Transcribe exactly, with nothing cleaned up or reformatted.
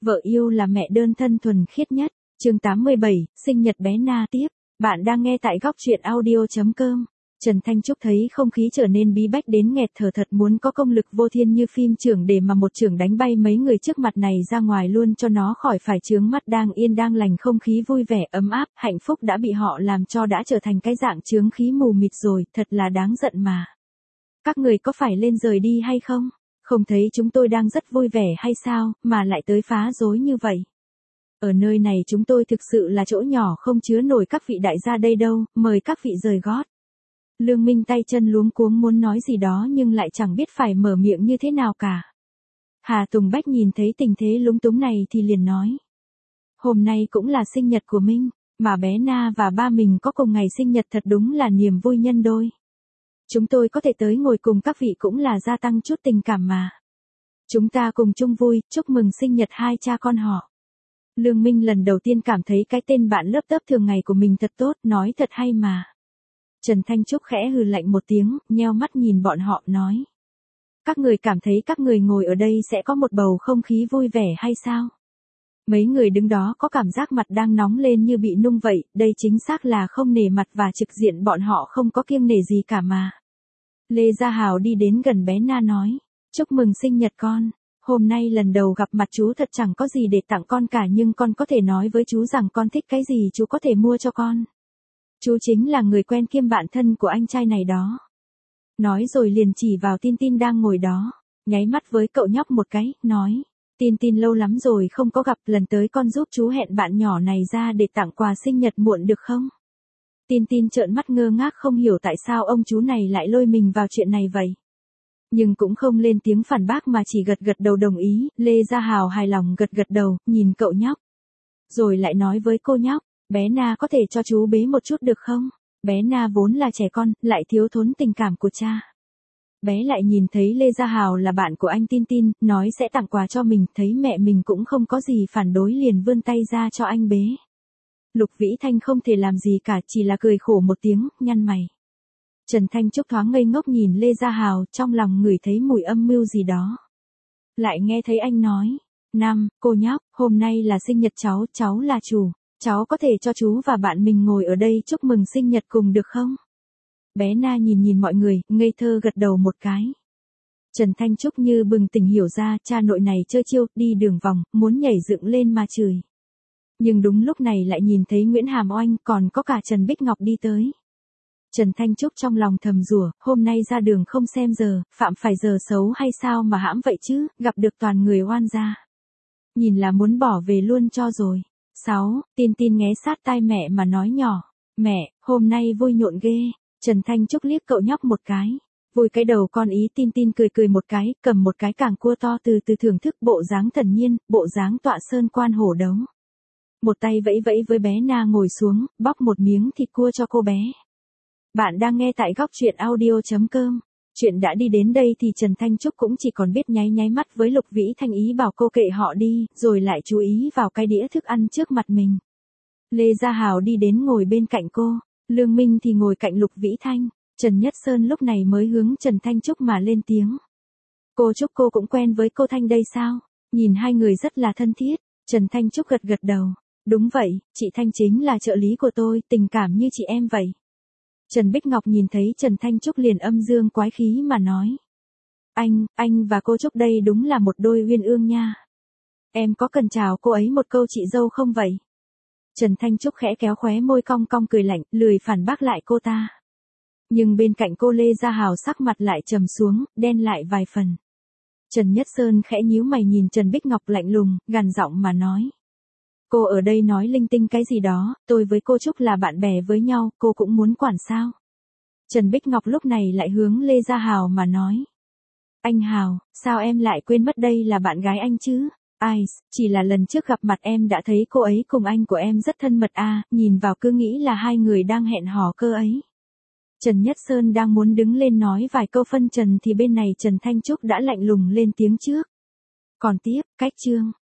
Vợ yêu là mẹ đơn thân thuần khiết nhất. Chương tám mươi bảy, sinh nhật bé Na tiếp. Bạn đang nghe tại góc truyện audio chấm com. Trần Thanh Trúc thấy không khí trở nên bí bách đến nghẹt thở, thật muốn có công lực vô thiên như phim trưởng để mà một chưởng đánh bay mấy người trước mặt này ra ngoài luôn cho nó khỏi phải chướng mắt. Đang yên đang lành, không khí vui vẻ ấm áp, hạnh phúc đã bị họ làm cho đã trở thành cái dạng chướng khí mù mịt rồi, thật là đáng giận mà. Các người có phải lên rời đi hay không? Không thấy chúng tôi đang rất vui vẻ hay sao, mà lại tới phá rối như vậy? Ở nơi này chúng tôi thực sự là chỗ nhỏ không chứa nổi các vị đại gia đây đâu, mời các vị rời gót. Lương Minh tay chân luống cuống muốn nói gì đó nhưng lại chẳng biết phải mở miệng như thế nào cả. Hà Tùng Bách nhìn thấy tình thế lúng túng này thì liền nói. Hôm nay cũng là sinh nhật của Minh, mà bé Na và ba mình có cùng ngày sinh nhật, thật đúng là niềm vui nhân đôi. Chúng tôi có thể tới ngồi cùng các vị cũng là gia tăng chút tình cảm mà. Chúng ta cùng chung vui, chúc mừng sinh nhật hai cha con họ. Lương Minh lần đầu tiên cảm thấy cái tên bạn lớp tớp thường ngày của mình thật tốt, nói thật hay mà. Trần Thanh Trúc khẽ hừ lạnh một tiếng, nheo mắt nhìn bọn họ, nói. Các người cảm thấy các người ngồi ở đây sẽ có một bầu không khí vui vẻ hay sao? Mấy người đứng đó có cảm giác mặt đang nóng lên như bị nung vậy, đây chính xác là không nể mặt và trực diện bọn họ không có kiêng nể gì cả mà. Lê Gia Hào đi đến gần bé Na nói, chúc mừng sinh nhật con, hôm nay lần đầu gặp mặt chú thật chẳng có gì để tặng con cả, nhưng con có thể nói với chú rằng con thích cái gì chú có thể mua cho con. Chú chính là người quen kiêm bạn thân của anh trai này đó. Nói rồi liền chỉ vào Tin Tin đang ngồi đó, nháy mắt với cậu nhóc một cái, nói. Tin Tin lâu lắm rồi không có gặp, lần tới con giúp chú hẹn bạn nhỏ này ra để tặng quà sinh nhật muộn được không? Tin Tin trợn mắt ngơ ngác không hiểu tại sao ông chú này lại lôi mình vào chuyện này vậy. Nhưng cũng không lên tiếng phản bác mà chỉ gật gật đầu đồng ý. Lê Gia Hào hài lòng gật gật đầu, nhìn cậu nhóc. Rồi lại nói với cô nhóc, bé Na có thể cho chú bế một chút được không? Bé Na vốn là trẻ con, lại thiếu thốn tình cảm của cha. Bé lại nhìn thấy Lê Gia Hào là bạn của anh Tin Tin, nói sẽ tặng quà cho mình, thấy mẹ mình cũng không có gì phản đối liền vươn tay ra cho anh bế. Lục Vĩ Thanh không thể làm gì cả, chỉ là cười khổ một tiếng, nhăn mày. Trần Thanh Trúc thoáng ngây ngốc nhìn Lê Gia Hào, trong lòng ngửi thấy mùi âm mưu gì đó. Lại nghe thấy anh nói, Nam, cô nhóc, hôm nay là sinh nhật cháu, cháu là chủ, cháu có thể cho chú và bạn mình ngồi ở đây chúc mừng sinh nhật cùng được không? Bé Na nhìn nhìn mọi người, ngây thơ gật đầu một cái. Trần Thanh Trúc như bừng tỉnh hiểu ra, cha nội này chơi chiêu, đi đường vòng, muốn nhảy dựng lên mà chửi. Nhưng đúng lúc này lại nhìn thấy Nguyễn Hàm Oanh, còn có cả Trần Bích Ngọc đi tới. Trần Thanh Trúc trong lòng thầm rủa, hôm nay ra đường không xem giờ, phạm phải giờ xấu hay sao mà hãm vậy chứ, gặp được toàn người oan gia. Nhìn là muốn bỏ về luôn cho rồi. sáu. Tin Tin nghé sát tai mẹ mà nói nhỏ, mẹ, hôm nay vui nhộn ghê. Trần Thanh Trúc liếc cậu nhóc một cái. Vui cái đầu con ý. Tin Tin cười cười một cái, cầm một cái càng cua to từ từ thưởng thức bộ dáng thần nhiên, bộ dáng tọa sơn quan hổ đấu. Một tay vẫy vẫy với bé Na ngồi xuống, bóc một miếng thịt cua cho cô bé. Bạn đang nghe tại góc truyện audio chấm com. Chuyện đã đi đến đây thì Trần Thanh Trúc cũng chỉ còn biết nháy nháy mắt với Lục Vĩ Thanh ý bảo cô kệ họ đi, rồi lại chú ý vào cái đĩa thức ăn trước mặt mình. Lê Gia Hào đi đến ngồi bên cạnh cô, Lương Minh thì ngồi cạnh Lục Vĩ Thanh. Trần Nhất Sơn lúc này mới hướng Trần Thanh Trúc mà lên tiếng. Cô Trúc cô cũng quen với cô Thanh đây sao? Nhìn hai người rất là thân thiết. Trần Thanh Trúc gật gật đầu. Đúng vậy, chị Thanh chính là trợ lý của tôi, tình cảm như chị em vậy. Trần Bích Ngọc nhìn thấy Trần Thanh Trúc liền âm dương quái khí mà nói. Anh, anh và cô Trúc đây đúng là một đôi uyên ương nha. Em có cần chào cô ấy một câu chị dâu không vậy? Trần Thanh Trúc khẽ kéo khóe môi cong cong cười lạnh, lười phản bác lại cô ta. Nhưng bên cạnh cô Lê Gia Hào sắc mặt lại trầm xuống, đen lại vài phần. Trần Nhất Sơn khẽ nhíu mày nhìn Trần Bích Ngọc lạnh lùng, gằn giọng mà nói. Cô ở đây nói linh tinh cái gì đó, tôi với cô Trúc là bạn bè với nhau, cô cũng muốn quản sao? Trần Bích Ngọc lúc này lại hướng Lê Gia Hào mà nói. Anh Hào, sao em lại quên mất đây là bạn gái anh chứ? Ai, chỉ là lần trước gặp mặt em đã thấy cô ấy cùng anh của em rất thân mật à, nhìn vào cứ nghĩ là hai người đang hẹn hò cơ ấy. Trần Nhất Sơn đang muốn đứng lên nói vài câu phân trần thì bên này Trần Thanh Trúc đã lạnh lùng lên tiếng trước. Còn tiếp, cách chương.